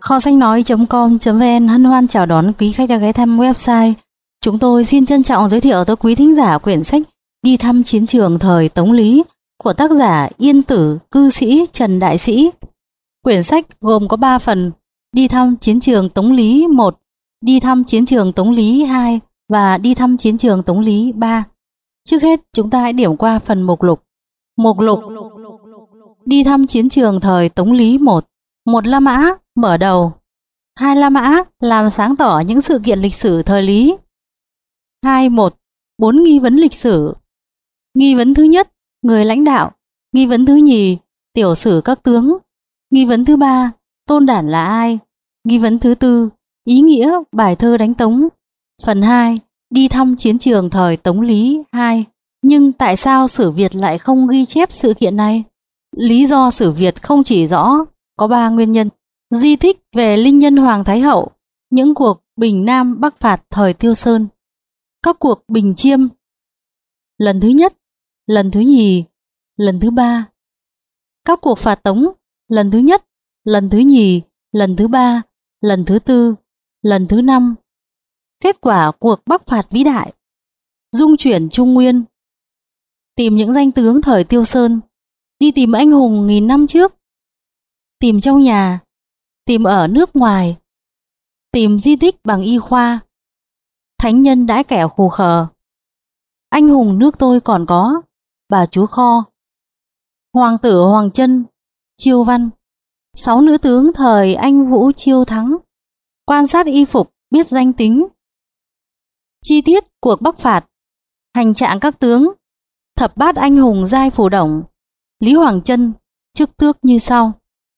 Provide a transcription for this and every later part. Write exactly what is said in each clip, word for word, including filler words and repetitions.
Kho sách nói.com.vn hân hoan chào đón quý khách đã ghé thăm website. Chúng tôi xin trân trọng giới thiệu tới quý thính giả quyển sách Đi thăm chiến trường thời Tống Lý của tác giả Yên Tử cư sĩ Trần Đại Sĩ. Quyển sách gồm có ba phần: Đi thăm chiến trường Tống Lý một, Đi thăm chiến trường Tống Lý hai và Đi thăm chiến trường Tống Lý ba. Trước hết, chúng ta hãy điểm qua phần mục lục. Mục lục: Đi thăm chiến trường thời Tống Lý một. Một La Mã mở đầu. Hai La Mã làm sáng tỏ những sự kiện lịch sử thời Lý. Hai một. Bốn nghi vấn lịch sử. Nghi vấn thứ nhất, người lãnh đạo. Nghi vấn thứ nhì, tiểu sử các tướng. Nghi vấn thứ ba, Tôn Đản là ai. Nghi vấn thứ tư, ý nghĩa bài thơ đánh Tống. Phần hai, đi thăm chiến trường thời Tống Lý hai. Nhưng tại sao sử Việt lại không ghi chép sự kiện này? Lý do sử Việt không chỉ rõ có ba nguyên nhân: di tích về linh nhân Hoàng Thái Hậu, những cuộc bình Nam Bắc phạt thời Tiêu Sơn, các cuộc bình Chiêm, lần thứ nhất, lần thứ nhì, lần thứ ba, các cuộc phạt Tống, lần thứ nhất, lần thứ nhì, lần thứ ba, lần thứ tư, lần thứ năm, kết quả cuộc Bắc phạt vĩ đại, dung chuyển Trung Nguyên, tìm những danh tướng thời Tiêu Sơn, đi tìm anh hùng nghìn năm trước, tìm trong nhà, tìm ở nước ngoài, tìm di tích bằng y khoa, thánh nhân đãi kẻ khù khờ, anh hùng nước tôi còn có, bà chúa Kho, hoàng tử Hoàng Chân, Chiêu Văn, sáu nữ tướng thời anh Vũ Chiêu Thắng, quan sát y phục biết danh tính, chi tiết cuộc Bắc phạt, hành trạng các tướng, thập bát anh hùng giai Phù Đổng, Lý Hoàng Chân, chức tước như sau.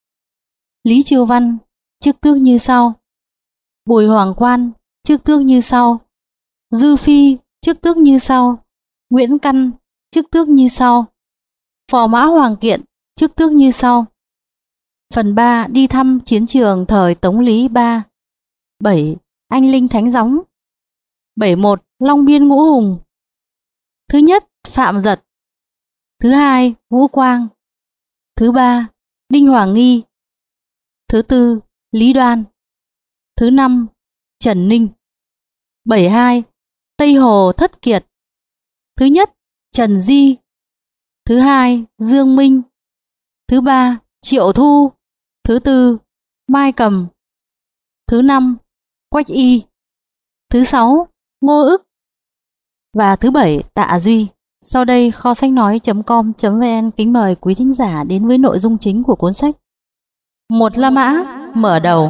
Lý Chiêu Văn, chức tước như sau. Bùi Hoàng Quan, chức tước như sau. Dư Phi, chức tước như sau. Nguyễn Căn, chức tước như sau. Phò Mã Hoàng Kiện, chức tước như sau. Phần ba, đi thăm chiến trường thời Tống Lý ba. bảy. Anh linh thánh gióng. bảy một. Long biên ngũ hùng. Thứ nhất, Phạm Giật. Thứ hai, Vũ Quang. Thứ ba, Đinh Hoàng Nghi. Thứ tư, Lý Đoan. Thứ năm, Trần Ninh. bảy hai. Tây Hồ Thất Kiệt. Thứ nhất, Trần Di. Thứ hai, Dương Minh. Thứ ba, Triệu Thu. Thứ tư, Mai Cầm. Thứ năm, Quách Y. Thứ sáu, Ngô Ức. Và thứ bảy, Tạ Duy. Sau đây, kho sách nói.com.vn kính mời quý thính giả đến với nội dung chính của cuốn sách. Một La Mã mở đầu.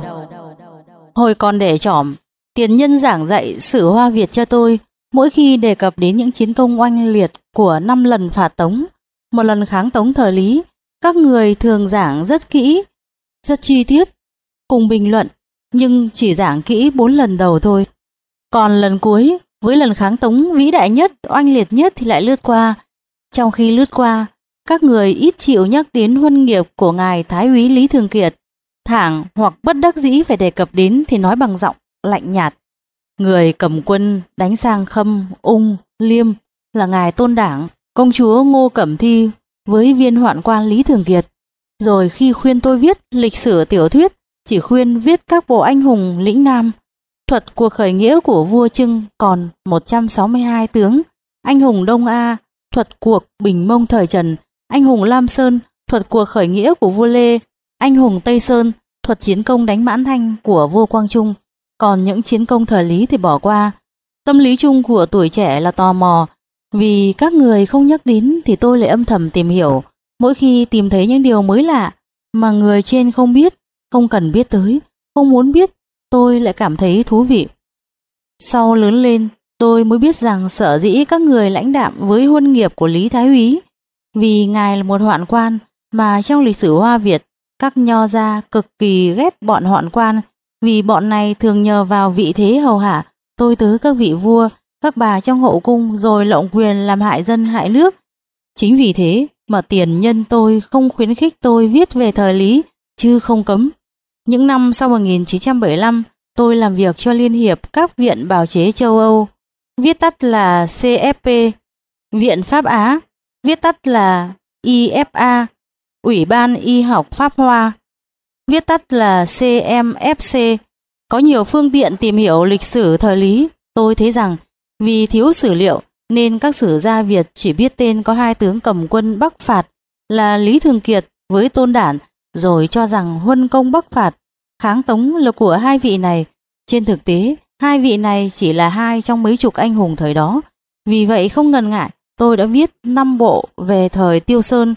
Hồi còn để trỏm, tiền nhân giảng dạy sử Hoa Việt cho tôi, mỗi khi đề cập đến những chiến công oanh liệt của năm lần phạt Tống, một lần kháng Tống thời Lý, các người thường giảng rất kỹ, rất chi tiết, cùng bình luận, nhưng chỉ giảng kỹ bốn lần đầu thôi. Còn lần cuối, với lần kháng Tống vĩ đại nhất, oanh liệt nhất thì lại lướt qua. Trong khi lướt qua, các người ít chịu nhắc đến huân nghiệp của ngài Thái úy Lý Thường Kiệt, thảng hoặc bất đắc dĩ phải đề cập đến thì nói bằng giọng lạnh nhạt. Người cầm quân đánh sang Khâm, Ung, Liêm là ngài Tôn Đảng, công chúa Ngô Cẩm Thi với viên hoạn quan Lý Thường Kiệt. Rồi khi khuyên tôi viết lịch sử tiểu thuyết, chỉ khuyên viết các bộ anh hùng lĩnh Nam, thuật cuộc khởi nghĩa của vua Trưng còn một trăm sáu mươi hai tướng, anh hùng Đông A, thuật cuộc bình Mông thời Trần, anh hùng Lam Sơn, thuật cuộc khởi nghĩa của vua Lê, anh hùng Tây Sơn, thuật chiến công đánh Mãn Thanh của vua Quang Trung. Còn những chiến công thời Lý thì bỏ qua. Tâm lý chung của tuổi trẻ là tò mò, vì các người không nhắc đến thì tôi lại âm thầm tìm hiểu. Mỗi khi tìm thấy những điều mới lạ mà người trên không biết, không cần biết tới, không muốn biết, tôi lại cảm thấy thú vị. Sau lớn lên, tôi mới biết rằng sở dĩ các người lãnh đạm với huân nghiệp của Lý Thái úy, vì ngài là một hoạn quan mà trong lịch sử Hoa Việt, các nho gia cực kỳ ghét bọn hoạn quan, vì bọn này thường nhờ vào vị thế hầu hạ, tôi tớ các vị vua, các bà trong hậu cung rồi lộng quyền làm hại dân hại nước. Chính vì thế mà tiền nhân tôi không khuyến khích tôi viết về thời Lý, chứ không cấm. Những năm sau một nghìn chín trăm bảy mươi lăm, tôi làm việc cho Liên hiệp các viện bào chế châu Âu, viết tắt là xê ép pê, Viện Pháp Á, viết tắt là i ép a, Ủy ban Y học Pháp Hoa, viết tắt là xê em ép xê, có nhiều phương tiện tìm hiểu lịch sử thời Lý. Tôi thấy rằng vì thiếu sử liệu nên các sử gia Việt chỉ biết tên có hai tướng cầm quân Bắc phạt là Lý Thường Kiệt với Tôn Đản, rồi cho rằng huân công Bắc phạt kháng Tống là của hai vị này. Trên thực tế, hai vị này chỉ là hai trong mấy chục anh hùng thời đó. Vì vậy không ngần ngại, tôi đã viết năm bộ về thời Tiêu Sơn,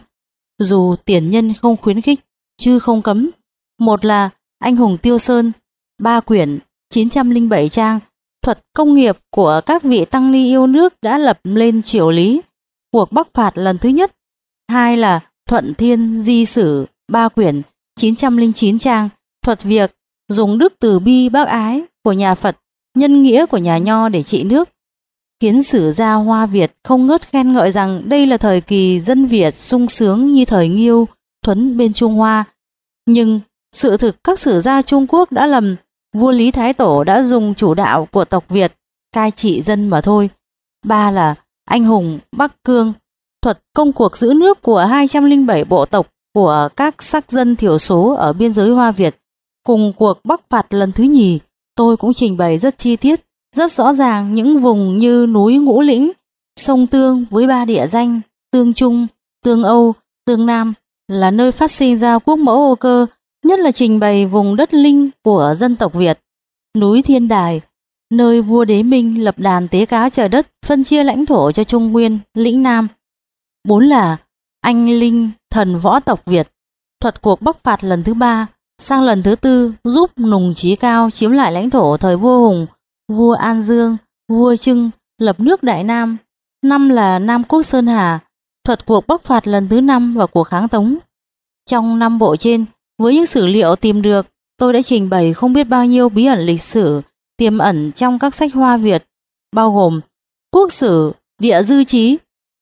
dù tiền nhân không khuyến khích, chứ không cấm. Một là Anh hùng Tiêu Sơn, ba quyển, chín trăm lẻ bảy trang, thuật công nghiệp của các vị tăng ni yêu nước đã lập lên triều Lý, cuộc Bắc phạt lần thứ nhất. Hai là Thuận Thiên Di Sử, ba quyển, chín trăm lẻ chín trang, thuật việc dùng đức từ bi bác ái của nhà Phật, nhân nghĩa của nhà Nho để trị nước, khiến sử gia Hoa Việt không ngớt khen ngợi rằng đây là thời kỳ dân Việt sung sướng như thời Nghiêu, Thuấn bên Trung Hoa. Nhưng sự thực các sử gia Trung Quốc đã lầm, vua Lý Thái Tổ đã dùng chủ đạo của tộc Việt cai trị dân mà thôi. Ba là Anh hùng Bắc Cương, thuật công cuộc giữ nước của hai trăm lẻ bảy bộ tộc của các sắc dân thiểu số ở biên giới Hoa Việt. Cùng cuộc Bắc phạt lần thứ nhì, tôi cũng trình bày rất chi tiết, rất rõ ràng những vùng như núi Ngũ Lĩnh, sông Tương với ba địa danh Tương Trung, Tương Âu, Tương Nam là nơi phát sinh ra quốc mẫu Âu Cơ, nhất là trình bày vùng đất linh của dân tộc Việt, núi Thiên Đài, nơi vua Đế Minh lập đàn tế cá trời đất, phân chia lãnh thổ cho Trung Nguyên, lĩnh Nam. Bốn là Anh linh thần võ tộc Việt, thuật cuộc Bắc phạt lần thứ ba, sang lần thứ tư giúp Nùng Chí Cao chiếm lại lãnh thổ thời vua Hùng, vua An Dương, vua Trưng, lập nước Đại Nam. Năm là Nam Quốc Sơn Hà, thuật cuộc Bắc phạt lần thứ năm và cuộc kháng Tống. Trong năm bộ trên, với những sử liệu tìm được, tôi đã trình bày không biết bao nhiêu bí ẩn lịch sử tiềm ẩn trong các sách Hoa Việt, bao gồm quốc sử, địa dư chí,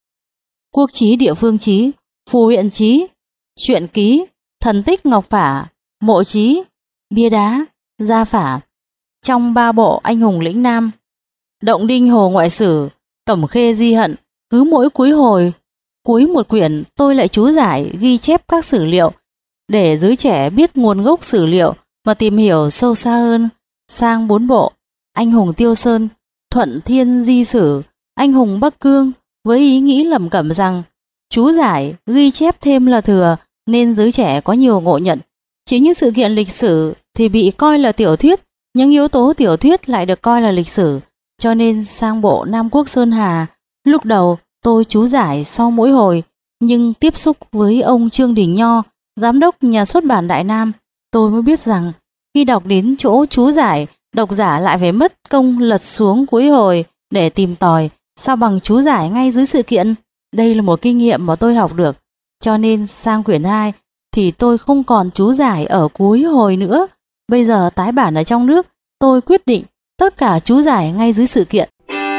quốc chí địa phương chí, phù huyện chí, truyện ký, thần tích ngọc phả, mộ chí, bia đá, gia phả. Trong ba bộ Anh hùng lĩnh Nam, Động Đinh Hồ ngoại sử, Cẩm Khê di hận, cứ mỗi cuối hồi, cuối một quyển tôi lại chú giải ghi chép các sử liệu để giới trẻ biết nguồn gốc sử liệu và tìm hiểu sâu xa hơn. Sang bốn bộ Anh hùng Tiêu Sơn, Thuận Thiên Di Sử, Anh hùng Bắc Cương với ý nghĩ lẩm cẩm rằng chú giải ghi chép thêm là thừa nên giới trẻ có nhiều ngộ nhận. Chỉ những sự kiện lịch sử thì bị coi là tiểu thuyết, những yếu tố tiểu thuyết lại được coi là lịch sử. Cho nên sang bộ Nam Quốc Sơn Hà, lúc đầu tôi chú giải sau mỗi hồi, nhưng tiếp xúc với ông Trương Đình Nho, giám đốc nhà xuất bản Đại Nam, tôi mới biết rằng khi đọc đến chỗ chú giải, độc giả lại phải mất công lật xuống cuối hồi để tìm tòi sao bằng chú giải ngay dưới sự kiện. Đây là một kinh nghiệm mà tôi học được. Cho nên sang quyển hai thì tôi không còn chú giải ở cuối hồi nữa. Bây giờ tái bản ở trong nước, tôi quyết định tất cả chú giải ngay dưới sự kiện.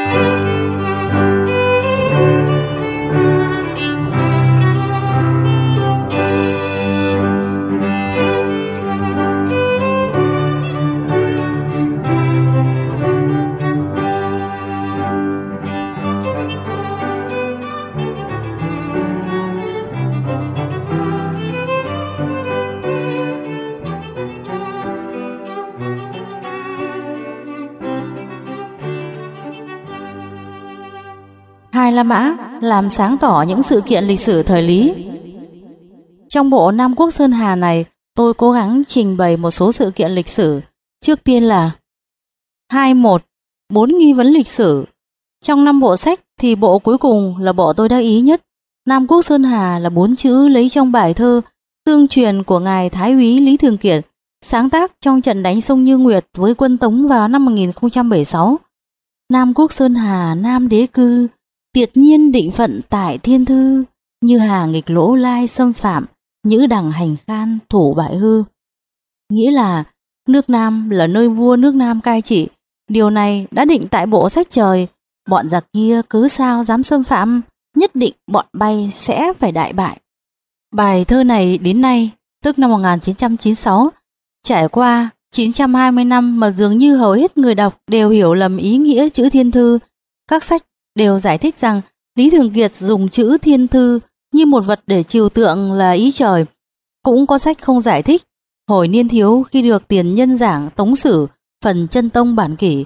Hai La Mã làm sáng tỏ những sự kiện lịch sử thời Lý. Trong bộ Nam Quốc Sơn Hà này, tôi cố gắng trình bày một số sự kiện lịch sử. Trước tiên là hai một. Bốn nghi vấn lịch sử. Trong năm bộ sách thì bộ cuối cùng là bộ tôi đắc ý nhất. Nam Quốc Sơn Hà là bốn chữ lấy trong bài thơ Tương truyền của ngài Thái úy Lý Thường Kiệt, sáng tác trong trận đánh sông Như Nguyệt với quân Tống vào năm một nghìn không trăm bảy mươi sáu. Nam Quốc Sơn Hà Nam đế cư, tiệt nhiên định phận tại thiên thư, như hà nghịch lỗ lai xâm phạm, nhữ đằng hành khan thủ bại hư. Nghĩa là nước Nam là nơi vua nước Nam cai trị. Điều này đã định tại bộ sách trời. Bọn giặc kia cứ sao dám xâm phạm, nhất định bọn bay sẽ phải đại bại. Bài thơ này đến nay, tức năm một nghìn chín trăm chín mươi sáu, trải qua chín trăm hai mươi năm mà dường như hầu hết người đọc đều hiểu lầm ý nghĩa chữ thiên thư. Các sách đều giải thích rằng Lý Thường Kiệt dùng chữ thiên thư như một vật để trừu tượng là ý trời. Cũng có sách không giải thích, Hồi niên thiếu khi được tiền nhân giảng Tống Sử phần chân tông bản kỷ,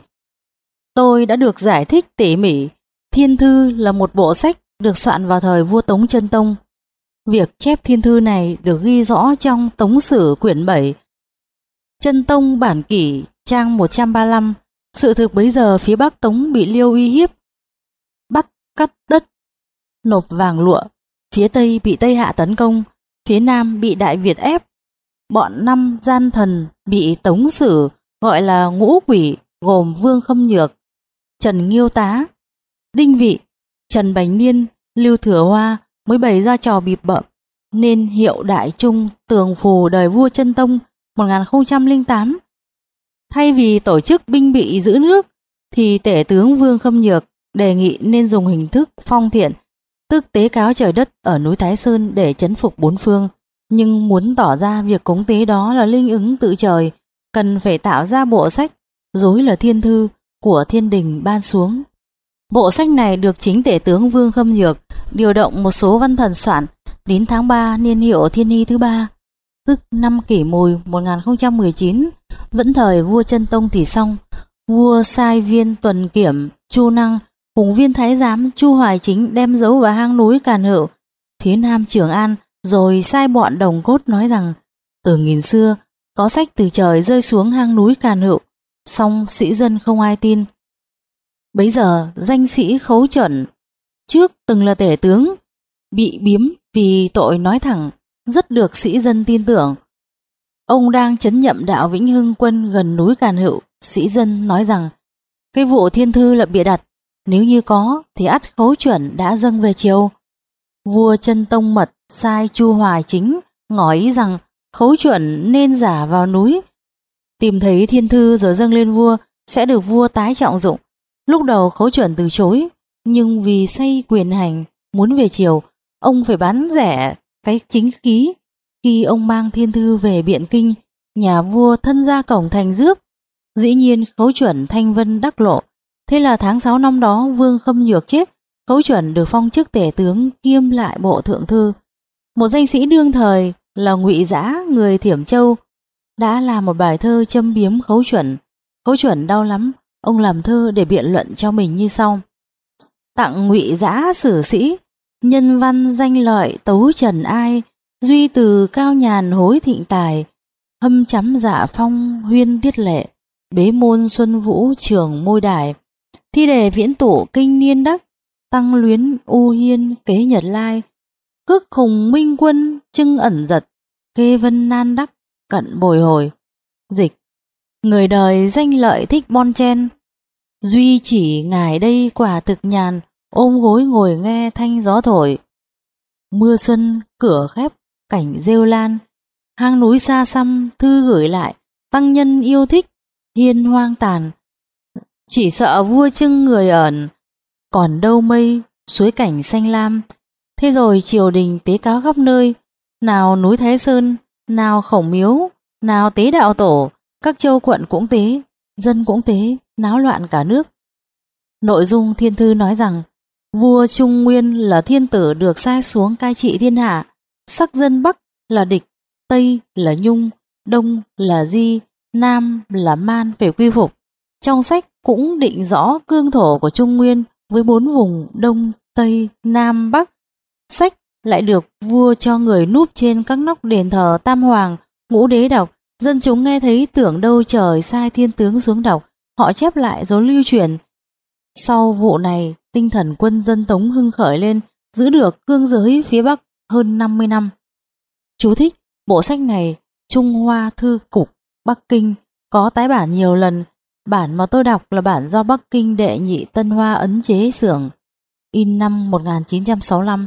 tôi đã được giải thích tỉ mỉ. Thiên Thư là một bộ sách được soạn vào thời vua Tống Chân Tông. Việc chép thiên thư này được ghi rõ trong Tống Sử quyển bảy, Chân Tông bản kỷ trang một trăm ba mươi lăm. Sự thực bấy giờ phía Bắc Tống bị Liêu uy hiếp, bắt cắt đất, nộp vàng lụa. Phía Tây bị Tây Hạ tấn công, phía Nam bị Đại Việt ép. Bọn năm gian thần bị Tống Sử gọi là ngũ quỷ, gồm Vương Khâm Nhược, Trần Nghiêu Tá, Đinh Vị, Trần Bành Niên, Lưu Thừa Hoa mới bày ra trò bịp bợm, nên hiệu Đại Trung tường phù đời vua Chân Tông một nghìn không trăm lẻ tám. Thay vì tổ chức binh bị giữ nước, thì tể tướng Vương Khâm Nhược đề nghị nên dùng hình thức phong thiện, tức tế cáo trời đất ở núi Thái Sơn để trấn phục bốn phương. Nhưng muốn tỏ ra việc cúng tế đó là linh ứng tự trời, cần phải tạo ra bộ sách Rối là Thiên Thư của thiên đình ban xuống. Bộ sách này được chính tể tướng Vương Khâm Nhược điều động một số văn thần soạn. Đến tháng ba niên hiệu Thiên Hy thứ ba, tức năm Kỷ Mùi một nghìn không trăm mười chín, vẫn thời vua Chân Tông thì xong, vua sai viên tuần kiểm Chu Năng cùng viên thái giám Chu Hoài Chính đem giấu vào hang núi Càn Hựu phía nam Trường An, rồi sai bọn đồng cốt nói rằng từ nghìn xưa có sách từ trời rơi xuống hang núi Càn Hựu, song sĩ dân không ai tin. Bấy giờ danh sĩ Khấu Chuẩn, trước từng là tể tướng, bị biếm vì tội nói thẳng, rất được sĩ dân tin tưởng. Ông đang trấn nhậm đạo Vĩnh Hưng Quân gần núi Càn Hựu. Sĩ dân nói rằng cái vụ thiên thư là bịa đặt, nếu như có thì ắt Khấu Chuẩn đã dâng về triều. Vua Chân Tông mật sai Chu Hoài Chính ngỏ ý rằng Khấu Chuẩn nên giả vào núi, tìm thấy thiên thư rồi dâng lên vua, sẽ được vua tái trọng dụng. Lúc đầu Khấu Chuẩn từ chối, nhưng vì say quyền hành muốn về triều, ông phải bán rẻ cái chính khí. Khi ông mang thiên thư về Biện Kinh, nhà vua thân ra cổng thành rước. Dĩ nhiên Khấu Chuẩn thanh vân đắc lộ. Thế là tháng sáu năm đó Vương Khâm Nhược chết, Khấu Chuẩn được phong chức tể tướng kiêm lại bộ thượng thư. Một danh sĩ đương thời là Ngụy Dã người Thiểm Châu đã làm một bài thơ châm biếm Khấu Chuẩn. Khấu Chuẩn đau lắm, ông làm thơ để biện luận cho mình như sau: tặng Ngụy Dã sử sĩ, nhân văn danh lợi tấu trần ai, duy từ cao nhàn hối thịnh tài, hâm chắm dạ phong huyên tiết lệ, bế môn xuân vũ trường môi đài, thi đề viễn tụ kinh niên đắc, tăng luyến u hiên kế nhật lai, cước khùng minh quân trưng ẩn giật, kê vân nan đắc cận bồi hồi. Dịch: người đời danh lợi thích bon chen, duy chỉ ngài đây quả thực nhàn, ôm gối ngồi nghe thanh gió thổi. Mưa xuân cửa khép cảnh rêu lan, hang núi xa xăm thư gửi lại, tăng nhân yêu thích hiên hoang tàn. Chỉ sợ vua trưng người ẩn, còn đâu mây suối cảnh xanh lam. Thế rồi triều đình tế cáo khắp nơi, nào núi Thái Sơn, nào Khổng Miếu, nào tế đạo tổ, các châu quận cũng tế, dân cũng tế, náo loạn cả nước. Nội dung thiên thư nói rằng vua Trung Nguyên là thiên tử được sai xuống cai trị thiên hạ, sắc dân Bắc là địch, Tây là Nhung, Đông là Di, Nam là Man phải quy phục. Trong sách cũng định rõ cương thổ của Trung Nguyên với bốn vùng Đông, Tây, Nam, Bắc. Sách lại được vua cho người núp trên các nóc đền thờ Tam Hoàng, Ngũ Đế đọc. Dân chúng nghe thấy tưởng đâu trời sai thiên tướng xuống đọc, họ chép lại rồi lưu truyền. Sau vụ này, tinh thần quân dân Tống hưng khởi lên, giữ được cương giới phía Bắc hơn năm mươi năm. Chú thích: bộ sách này Trung Hoa Thư Cục Bắc Kinh có tái bản nhiều lần. Bản mà tôi đọc là bản do Bắc Kinh đệ nhị Tân Hoa ấn chế xưởng, in năm một nghìn chín trăm sáu mươi lăm.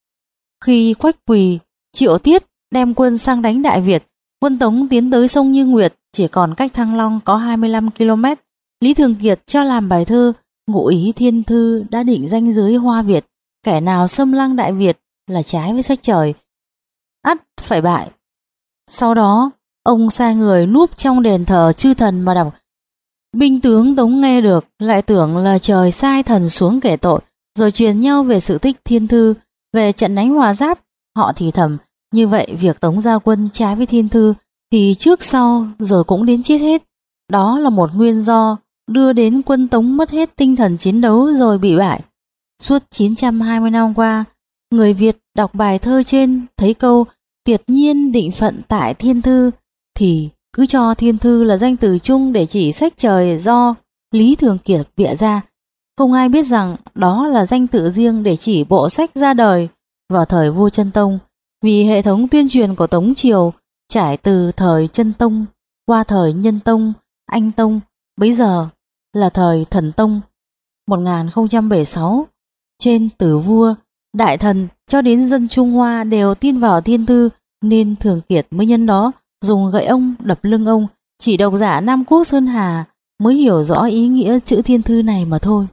Khi Quách Quỳ, Triệu Tiết đem quân sang đánh Đại Việt, quân Tống tiến tới sông Như Nguyệt, chỉ còn cách Thăng Long có hai mươi lăm ki lô mét. Lý Thường Kiệt cho làm bài thơ Ngụ ý thiên thư đã định ranh giới Hoa Việt, kẻ nào xâm lăng Đại Việt là trái với sách trời, ắt phải bại. Sau đó ông sai người núp trong đền thờ chư thần mà đọc. Binh tướng Tống nghe được lại tưởng là trời sai thần xuống kể tội, rồi truyền nhau về sự tích thiên thư. Về trận đánh Hòa Giáp, họ thì thầm như vậy việc Tống ra quân trái với thiên thư thì trước sau rồi cũng đến chết hết. Đó là một nguyên do đưa đến quân Tống mất hết tinh thần chiến đấu rồi bị bại. Suốt chín trăm hai mươi năm qua, người Việt đọc bài thơ trên thấy câu tiệt nhiên định phận tại thiên thư thì cứ cho thiên thư là danh từ chung để chỉ sách trời do Lý Thường Kiệt bịa ra. Không ai biết rằng đó là danh tự riêng để chỉ bộ sách ra đời vào thời vua Chân Tông, vì hệ thống tuyên truyền của Tống Triều trải từ thời Chân Tông qua thời Nhân Tông, Anh Tông, bấy giờ là thời Thần Tông một nghìn không trăm bảy mươi sáu. Trên từ vua, đại thần cho đến dân Trung Hoa đều tin vào thiên thư, nên Thường Kiệt mới nhân đó dùng gậy ông đập lưng ông. Chỉ độc giả Nam Quốc Sơn Hà mới hiểu rõ ý nghĩa chữ thiên thư này mà thôi.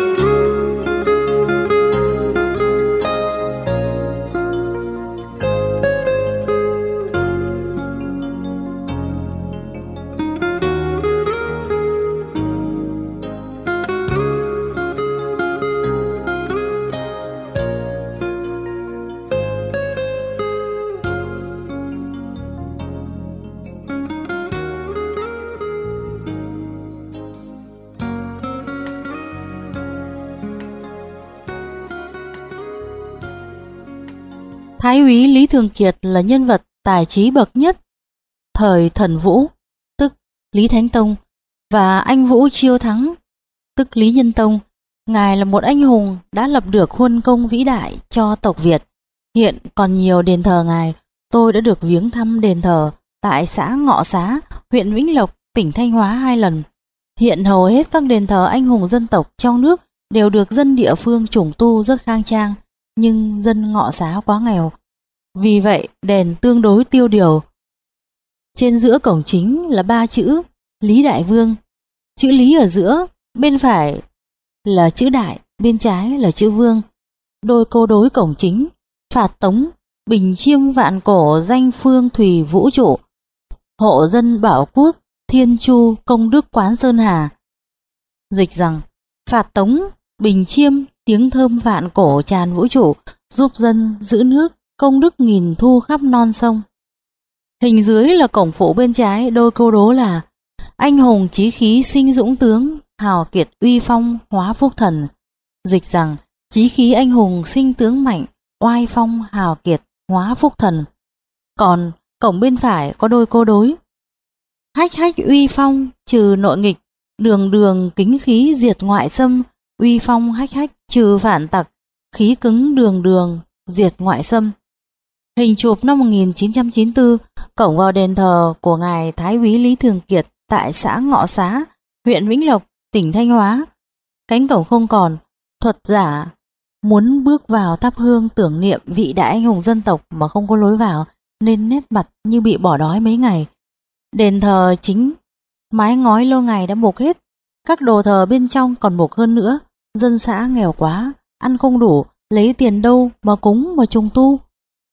Thái úy Lý Thường Kiệt là nhân vật tài trí bậc nhất thời Thần Vũ, tức Lý Thánh Tông, và anh Vũ Chiêu Thắng, tức Lý Nhân Tông. Ngài là một anh hùng đã lập được huân công vĩ đại cho tộc Việt. Hiện còn nhiều đền thờ ngài. Tôi đã được viếng thăm đền thờ tại xã Ngọ Xá, huyện Vĩnh Lộc, tỉnh Thanh Hóa hai lần. Hiện hầu hết các đền thờ anh hùng dân tộc trong nước đều được dân địa phương trùng tu rất khang trang, nhưng dân Ngọ Xá quá nghèo. Vì vậy đền tương đối tiêu điều. Trên giữa cổng chính là ba chữ Lý Đại Vương. Chữ Lý ở giữa, bên phải là chữ Đại, bên trái là chữ Vương. Đôi câu đối cổng chính: phạt Tống, bình chiêm vạn cổ, danh phương thủy vũ trụ, hộ dân bảo quốc, thiên chu công đức quán Sơn Hà. Dịch rằng: phạt Tống, bình chiêm, tiếng thơm vạn cổ tràn vũ trụ, giúp dân giữ nước, công đức nghìn thu khắp non sông. Hình dưới là cổng phụ bên trái, đôi câu đố là: anh hùng chí khí sinh dũng tướng, hào kiệt uy phong hóa phúc thần. Dịch rằng: chí khí anh hùng sinh tướng mạnh, oai phong hào kiệt hóa phúc thần. Còn cổng bên phải có đôi câu đối: hách hách uy phong trừ nội nghịch, đường đường kính khí diệt ngoại xâm, uy phong hách hách trừ phản tặc, khí cứng đường đường diệt ngoại xâm. Hình chụp năm một nghìn chín trăm chín mươi tư, cổng vào đền thờ của ngài Thái úy Lý Thường Kiệt tại xã Ngọ Xá, huyện Vĩnh Lộc, tỉnh Thanh Hóa. Cánh cổng không còn, thuật giả muốn bước vào thắp hương tưởng niệm vị đại anh hùng dân tộc mà không có lối vào, nên nét mặt như bị bỏ đói mấy ngày. Đền thờ chính mái ngói lâu ngày đã mục hết, các đồ thờ bên trong còn mục hơn nữa. Dân xã nghèo quá, ăn không đủ, lấy tiền đâu mà cúng mà trùng tu.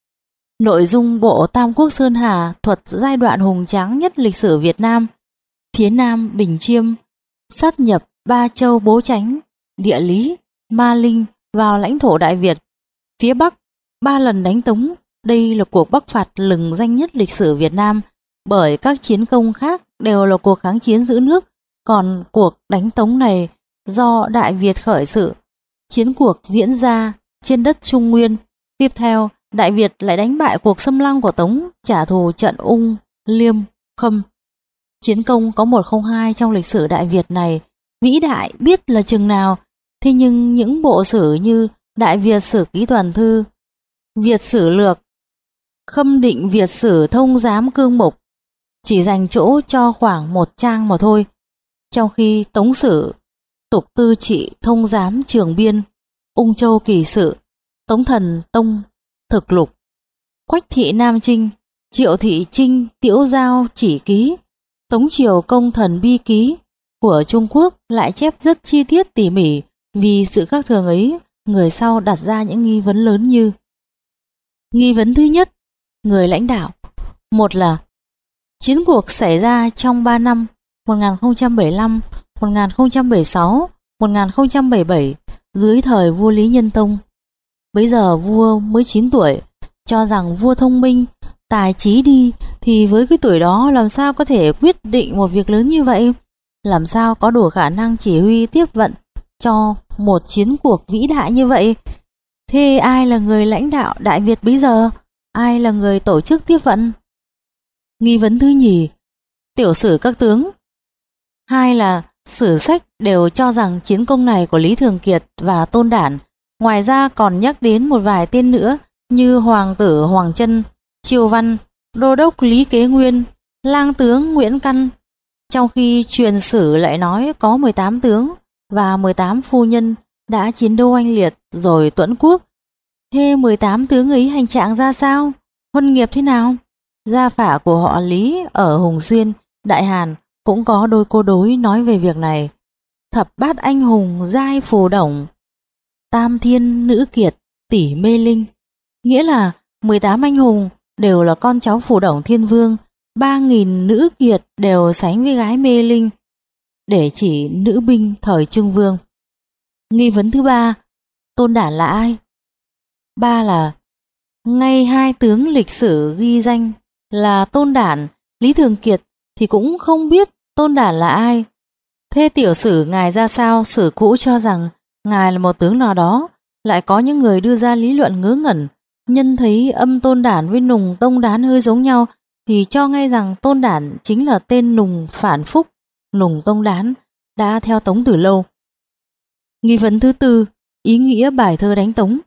Nội dung bộ Tam Quốc Sơn Hà thuật giai đoạn hùng tráng nhất lịch sử Việt Nam. Phía Nam Bình Chiêm sát nhập Ba Châu Bố Chánh, địa lý Ma Linh vào lãnh thổ Đại Việt. Phía Bắc ba lần đánh Tống. Đây là cuộc bắc phạt lừng danh nhất lịch sử Việt Nam, bởi các chiến công khác đều là cuộc kháng chiến giữ nước, còn cuộc đánh Tống này do Đại Việt khởi sự. Chiến cuộc diễn ra trên đất Trung Nguyên. Tiếp theo, Đại Việt lại đánh bại cuộc xâm lăng của Tống, trả thù trận Ung, Liêm, Khâm. Chiến công có một không hai trong lịch sử Đại Việt này vĩ đại biết là chừng nào. Thế nhưng những bộ sử như Đại Việt Sử Ký Toàn Thư, Việt Sử Lược, Khâm Định Việt Sử Thông Giám Cương Mục chỉ dành chỗ cho khoảng một trang mà thôi, trong khi Tống Sử, Tục Tư Trị Thông Giám Trường Biên, Ung Châu Kỳ Sự, Tống Thần Tông Thực Lục, Quách Thị Nam Trinh, Triệu Thị Trinh Tiễu Giao Chỉ Ký, Tống Triều Công Thần Bi Ký của Trung Quốc lại chép rất chi tiết tỉ mỉ. Vì sự khác thường ấy, người sau đặt ra những nghi vấn lớn như: nghi vấn thứ nhất, người lãnh đạo. Một là chiến cuộc xảy ra trong ba năm một nghìn không trăm bảy mươi lăm, một nghìn không trăm bảy mươi sáu, một nghìn không trăm bảy mươi bảy dưới thời vua Lý Nhân Tông. Bấy giờ vua mới chín tuổi, cho rằng vua thông minh, tài trí đi thì với cái tuổi đó làm sao có thể quyết định một việc lớn như vậy? Làm sao có đủ khả năng chỉ huy tiếp vận cho một chiến cuộc vĩ đại như vậy? Thế ai là người lãnh đạo Đại Việt bây giờ? Ai là người tổ chức tiếp vận? Nghi vấn thứ nhì, tiểu sử các tướng. Hai là sử sách đều cho rằng chiến công này của Lý Thường Kiệt và Tôn Đản, ngoài ra còn nhắc đến một vài tên nữa như Hoàng tử Hoàng Chân, Triều Văn, Đô đốc Lý Kế Nguyên, Lang tướng Nguyễn Căn, trong khi truyền sử lại nói có mười tám tướng và mười tám phu nhân đã chiến đấu oanh liệt rồi tuẫn quốc. Thế mười tám tướng ấy hành trạng ra sao? Huân nghiệp thế nào? Gia phả của họ Lý ở Hùng Xuyên, Đại Hàn cũng có đôi cô đối nói về việc này. Thập bát anh hùng giai phù đồng, tam thiên nữ kiệt tỷ mê linh, nghĩa là mười tám anh hùng đều là con cháu Phù Đổng Thiên Vương, ba nghìn nữ kiệt đều sánh với gái mê linh, để chỉ nữ binh thời Trưng Vương. Nghi vấn thứ ba, Tôn Đản là ai? Ba là ngay hai tướng lịch sử ghi danh là Tôn Đản, Lý Thường Kiệt thì cũng không biết Tôn Đản là ai. Thế tiểu sử ngài ra sao? Sử cũ cho rằng ngài là một tướng nào đó, lại có những người đưa ra lý luận ngớ ngẩn, nhân thấy âm Tôn Đản với Nùng Tông Đán hơi giống nhau thì cho ngay rằng Tôn Đản chính là tên Nùng phản phúc, Nùng Tông Đán đã theo Tống từ lâu. Nghi vấn thứ tư, ý nghĩa bài thơ đánh Tống.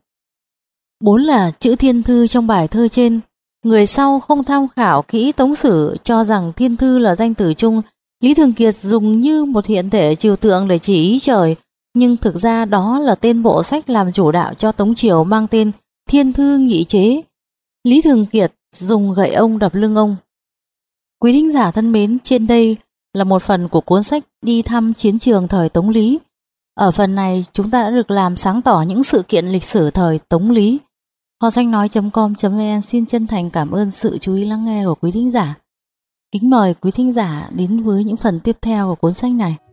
Bốn là chữ thiên thư trong bài thơ trên, người sau không tham khảo kỹ Tống sử cho rằng thiên thư là danh từ chung, Lý Thường Kiệt dùng như một hiện thể trừu tượng để chỉ ý trời, nhưng thực ra đó là tên bộ sách làm chủ đạo cho Tống triều mang tên Thiên Thư Nghị Chế. Lý Thường Kiệt dùng gậy ông đập lưng ông. Quý thính giả thân mến, trên đây là một phần của cuốn sách Đi thăm chiến trường thời Tống Lý. Ở phần này chúng ta đã được làm sáng tỏ những sự kiện lịch sử thời Tống Lý. Họ xanh nói chấm com chấm vn xin chân thành cảm ơn sự chú ý lắng nghe của quý thính giả. Kính mời quý thính giả đến với những phần tiếp theo của cuốn sách này.